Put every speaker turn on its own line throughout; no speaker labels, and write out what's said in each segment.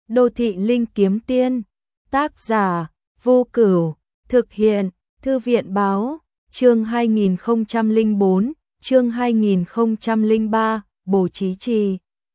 Đô thị linh kiếm tiên, tác giả Vô Cửu, thực hiện Thư viện báo, chương 2004, chương 2003, Bồ Chí Trì.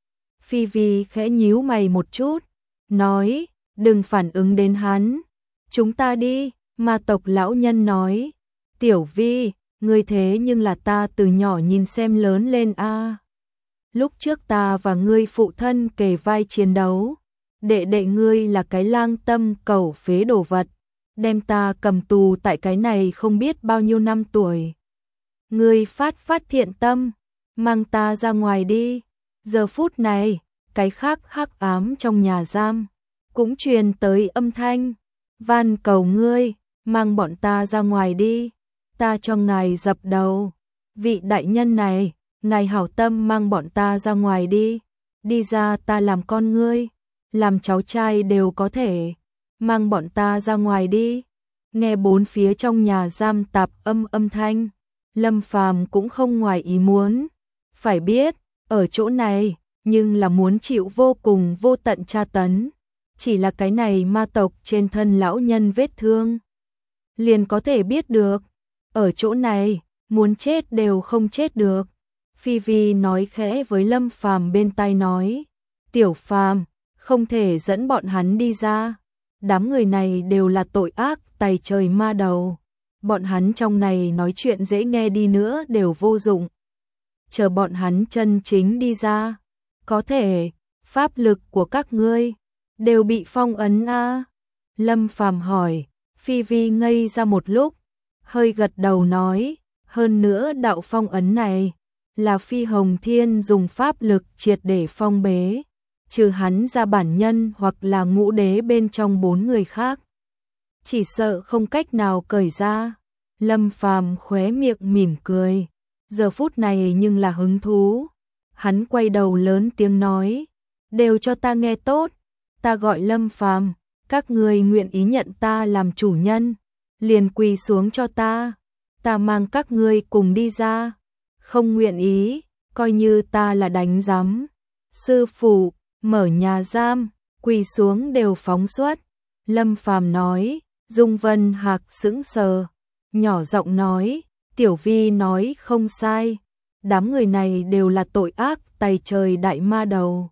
Phi Vi khẽ nhíu mày một chút, nói, đừng phản ứng đến hắn, chúng ta đi. Ma tộc lão nhân nói, Tiểu Vi, ngươi thế nhưng là ta từ nhỏ nhìn xem lớn lên a. Lúc trước ta và ngươi phụ thân kề vai chiến đấu, đệ đệ ngươi là cái lang tâm cầu phế đồ vật, đem ta cầm tù tại cái này không biết bao nhiêu năm tuổi. Ngươi phát thiện tâm, mang ta ra ngoài đi. Giờ phút này, cái khác hắc ám trong nhà giam cũng truyền tới âm thanh, van cầu ngươi, mang bọn ta ra ngoài đi, ta cho ngài dập đầu. Vị đại nhân này, ngài hảo tâm mang bọn ta ra ngoài đi, đi ra ta làm con ngươi, làm cháu trai đều có thể, mang bọn ta ra ngoài đi. Nghe bốn phía trong nhà giam tạp âm thanh, Lâm Phàm cũng không ngoài ý muốn, phải biết, ở chỗ này, nhưng là muốn chịu vô cùng vô tận tra tấn, chỉ là cái này ma tộc trên thân lão nhân vết thương, liền có thể biết được, ở chỗ này, muốn chết đều không chết được. Phi Vi nói khẽ với Lâm Phàm bên tai nói, Tiểu Phàm, không thể dẫn bọn hắn đi ra, đám người này đều là tội ác tày trời ma đầu, bọn hắn trong này nói chuyện dễ nghe đi nữa đều vô dụng, chờ bọn hắn chân chính đi ra, có thể, pháp lực của các ngươi đều bị phong ấn a. Lâm Phàm hỏi. Phi Vi ngây ra một lúc, hơi gật đầu nói, hơn nữa đạo phong ấn này là Phi Hồng Thiên dùng pháp lực triệt để phong bế, trừ hắn ra bản nhân hoặc là ngũ đế bên trong 4 người khác, chỉ sợ không cách nào cởi ra. Lâm Phàm khóe miệng mỉm cười, giờ phút này nhưng là hứng thú, hắn quay đầu lớn tiếng nói, đều cho ta nghe tốt, ta gọi Lâm Phàm, các người nguyện ý nhận ta làm chủ nhân, liền quỳ xuống cho ta mang các ngươi cùng đi ra, không nguyện ý, coi như ta là đánh giám. Sư phụ, mở nhà giam, quỳ xuống đều phóng xuất. Lâm Phàm nói. Dung Vân Hạc sững sờ, nhỏ giọng nói, Tiểu Vi nói không sai, đám người này đều là tội ác tày trời đại ma đầu.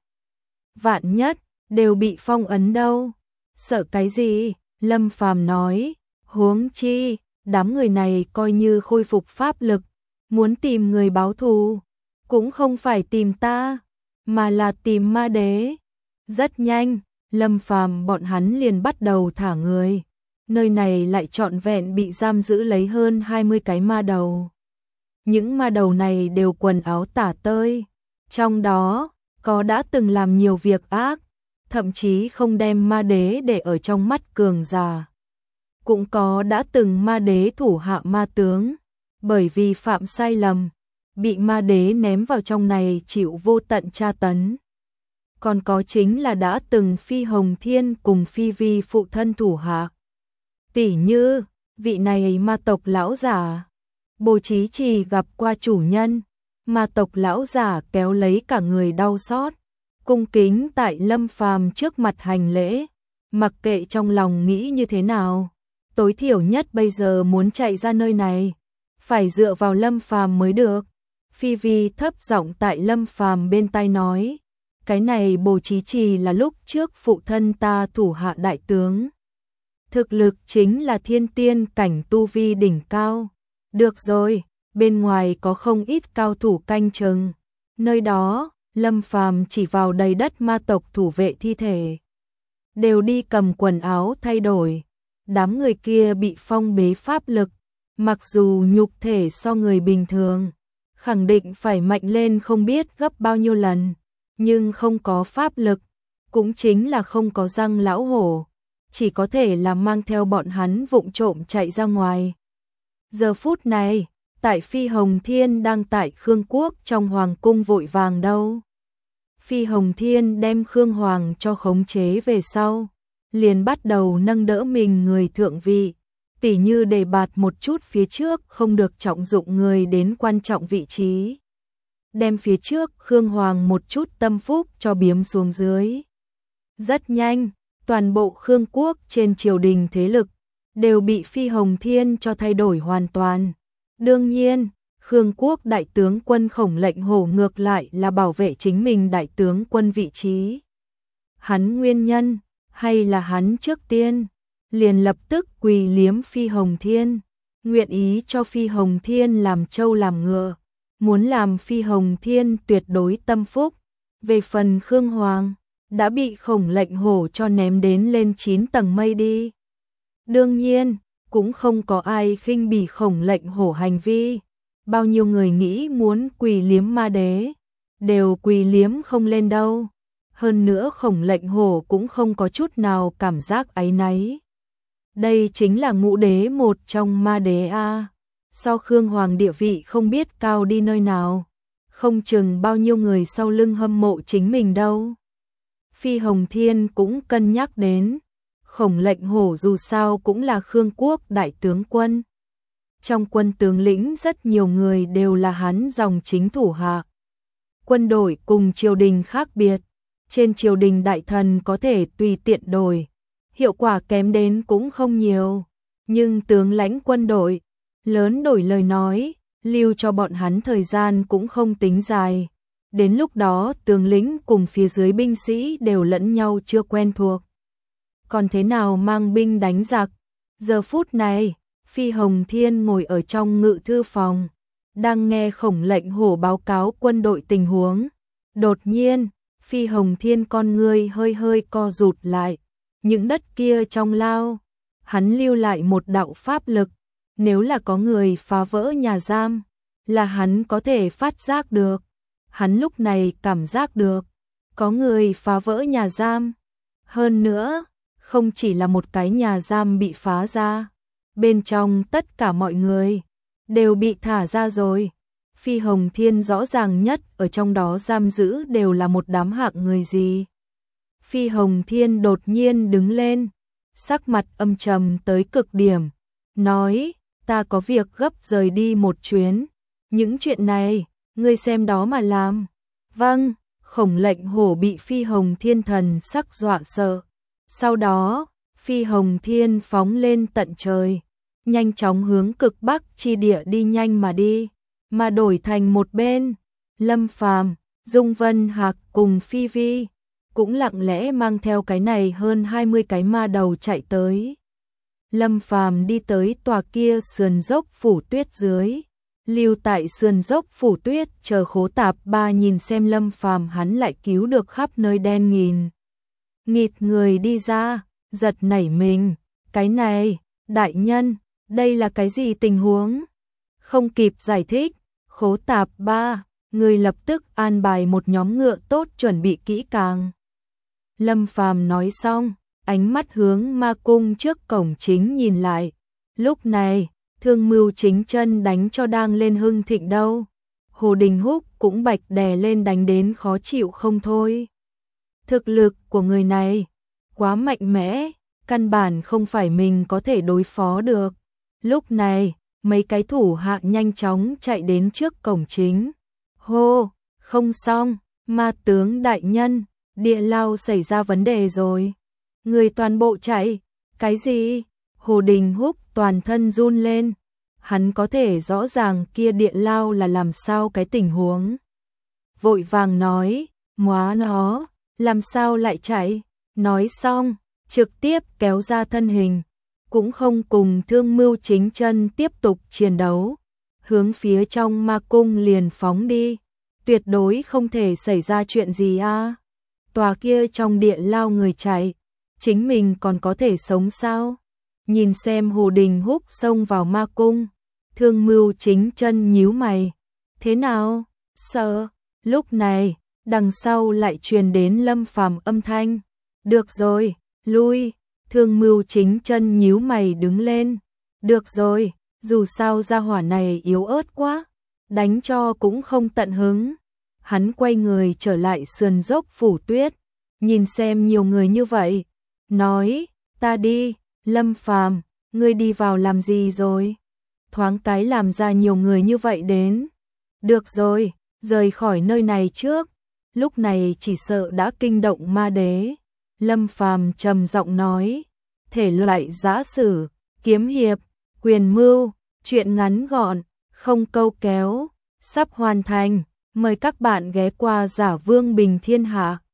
Vạn nhất, đều bị phong ấn đâu. Sợ cái gì? Lâm Phàm nói, huống chi, đám người này coi như khôi phục pháp lực, muốn tìm người báo thù, cũng không phải tìm ta, mà là tìm ma đế. Rất nhanh, Lâm Phàm bọn hắn liền bắt đầu thả người. Nơi này lại trọn vẹn bị giam giữ lấy hơn 20 cái ma đầu. Những ma đầu này đều quần áo tả tơi, trong đó có đã từng làm nhiều việc ác, thậm chí không đem ma đế để ở trong mắt cường giả. Cũng có đã từng ma đế thủ hạ ma tướng, bởi vì phạm sai lầm, bị ma đế ném vào trong này chịu vô tận tra tấn. Còn có chính là đã từng Phi Hồng Thiên cùng Phi Vi phụ thân thủ hạ. Tỷ như, vị này ma tộc lão giả, Bồ Chí Trì gặp qua chủ nhân, ma tộc lão giả kéo lấy cả người đau xót, cung kính tại Lâm Phàm trước mặt hành lễ, mặc kệ trong lòng nghĩ như thế nào, tối thiểu nhất bây giờ muốn chạy ra nơi này, phải dựa vào Lâm Phàm mới được. Phi Vi thấp giọng tại Lâm Phàm bên tai nói, cái này Bồ Chí Trì là lúc trước phụ thân ta thủ hạ đại tướng. Thực lực chính là thiên tiên cảnh tu vi đỉnh cao. Được rồi, bên ngoài có không ít cao thủ canh chừng. Nơi đó, Lâm Phàm chỉ vào đầy đất ma tộc thủ vệ thi thể. Đều đi cầm quần áo thay đổi. Đám người kia bị phong bế pháp lực. Mặc dù nhục thể so người bình thường, khẳng định phải mạnh lên không biết gấp bao nhiêu lần. Nhưng không có pháp lực, cũng chính là không có răng lão hổ. Chỉ có thể là mang theo bọn hắn vụng trộm chạy ra ngoài. Giờ phút này, tại Phi Hồng Thiên đang tại Khương Quốc trong hoàng cung vội vàng đâu. Phi Hồng Thiên đem Khương Hoàng cho khống chế về sau, liền bắt đầu nâng đỡ mình người thượng vị, tỉ như đề bạt một chút phía trước không được trọng dụng người đến quan trọng vị trí. Đem phía trước Khương Hoàng một chút tâm phúc cho biếm xuống dưới. Rất nhanh, toàn bộ Khương quốc trên triều đình thế lực đều bị Phi Hồng Thiên cho thay đổi hoàn toàn. Đương nhiên, Khương quốc đại tướng quân Khổng Lệnh Hổ ngược lại là bảo vệ chính mình đại tướng quân vị trí. Hắn nguyên nhân, hay là hắn trước tiên liền lập tức quỳ liếm Phi Hồng Thiên, nguyện ý cho Phi Hồng Thiên làm trâu làm ngựa, muốn làm Phi Hồng Thiên tuyệt đối tâm phúc. Về phần Khương Hoàng, đã bị Khổng Lệnh Hổ cho ném đến lên 9 tầng mây đi. Đương nhiên, cũng không có ai khinh bỉ Khổng Lệnh Hổ hành vi. Bao nhiêu người nghĩ muốn quỳ liếm ma đế, đều quỳ liếm không lên đâu. Hơn nữa Khổng Lệnh Hổ cũng không có chút nào cảm giác áy náy. Đây chính là ngũ đế một trong ma đế a. So Khương Hoàng địa vị không biết cao đi nơi nào, không chừng bao nhiêu người sau lưng hâm mộ chính mình đâu. Phi Hồng Thiên cũng cân nhắc đến, Khổng Lệnh Hổ dù sao cũng là Khương quốc đại tướng quân. Trong quân tướng lĩnh rất nhiều người đều là hắn dòng chính thủ hạ. Quân đội cùng triều đình khác biệt, trên triều đình đại thần có thể tùy tiện đổi, hiệu quả kém đến cũng không nhiều, nhưng tướng lãnh quân đội, lớn đổi lời nói, lưu cho bọn hắn thời gian cũng không tính dài. Đến lúc đó tướng lĩnh cùng phía dưới binh sĩ đều lẫn nhau chưa quen thuộc. Còn thế nào mang binh đánh giặc? Giờ phút này, Phi Hồng Thiên ngồi ở trong ngự thư phòng, đang nghe Khổng Lệnh Hổ báo cáo quân đội tình huống. Đột nhiên, Phi Hồng Thiên con ngươi hơi hơi co rụt lại. Những đất kia trong lao, hắn lưu lại một đạo pháp lực. Nếu là có người phá vỡ nhà giam, là hắn có thể phát giác được. Hắn lúc này cảm giác được, có người phá vỡ nhà giam. Hơn nữa, không chỉ là một cái nhà giam bị phá ra, bên trong tất cả mọi người đều bị thả ra rồi. Phi Hồng Thiên rõ ràng nhất ở trong đó giam giữ đều là một đám hạng người gì. Phi Hồng Thiên đột nhiên đứng lên, sắc mặt âm trầm tới cực điểm, nói, ta có việc gấp rời đi một chuyến, những chuyện này, ngươi xem đó mà làm. Vâng, Khổng Lệnh Hổ bị Phi Hồng Thiên thần sắc dọa sợ. Sau đó, Phi Hồng Thiên phóng lên tận trời, nhanh chóng hướng cực bắc chi địa đi nhanh mà đi, mà đổi thành một bên, Lâm Phàm, Dung Vân Hạc cùng Phi Vi, cũng lặng lẽ mang theo cái này hơn 20 cái ma đầu chạy tới. Lâm Phàm đi tới tòa kia sườn dốc phủ tuyết dưới, lưu tại sườn dốc phủ tuyết chờ Khố Tạp Ba nhìn xem Lâm Phàm hắn lại cứu được khắp nơi đen nghịt người đi ra, giật nảy mình, cái này, đại nhân, đây là cái gì tình huống? Không kịp giải thích, Khố Tạp Ba, người lập tức an bài một nhóm ngựa tốt chuẩn bị kỹ càng. Lâm Phàm nói xong, ánh mắt hướng ma cung trước cổng chính nhìn lại. Lúc này, Thương Mưu Chính Chân đánh cho đang lên hưng thịnh đâu. Hồ Đình Húc cũng bạch đè lên đánh đến khó chịu không thôi. Thực lực của người này quá mạnh mẽ, căn bản không phải mình có thể đối phó được. Lúc này, mấy cái thủ hạ nhanh chóng chạy đến trước cổng chính. Hô, không xong, ma tướng đại nhân, địa lao xảy ra vấn đề rồi. Người toàn bộ chạy, cái gì? Hồ Đình Húc toàn thân run lên. Hắn có thể rõ ràng kia địa lao là làm sao cái tình huống. Vội vàng nói, móa nó, làm sao lại chạy? Nói xong, trực tiếp kéo ra thân hình, cũng không cùng Thương Mưu Chính Chân tiếp tục chiến đấu, hướng phía trong ma cung liền phóng đi. Tuyệt đối không thể xảy ra chuyện gì a. Tòa kia trong địa lao người chạy, chính mình còn có thể sống sao? Nhìn xem Hồ Đình Húc xông vào ma cung, Thương Mưu Chính Chân nhíu mày. Thế nào? Sợ. Lúc này, đằng sau lại truyền đến Lâm Phàm âm thanh. Được rồi, lui. Thương Mưu Chính Chân nhíu mày đứng lên. Được rồi, dù sao gia hỏa này yếu ớt quá, đánh cho cũng không tận hứng. Hắn quay người trở lại sườn dốc phủ tuyết, nhìn xem nhiều người như vậy, nói, ta đi. Lâm Phàm, ngươi đi vào làm gì rồi? Thoáng cái làm ra nhiều người như vậy đến. Được rồi, rời khỏi nơi này trước. Lúc này chỉ sợ đã kinh động ma đế. Lâm Phàm trầm giọng nói, thể loại giã sử, kiếm hiệp, quyền mưu, truyện ngắn gọn, không câu kéo, sắp hoàn thành, mời các bạn ghé qua Giả Vương Bình Thiên Hạ.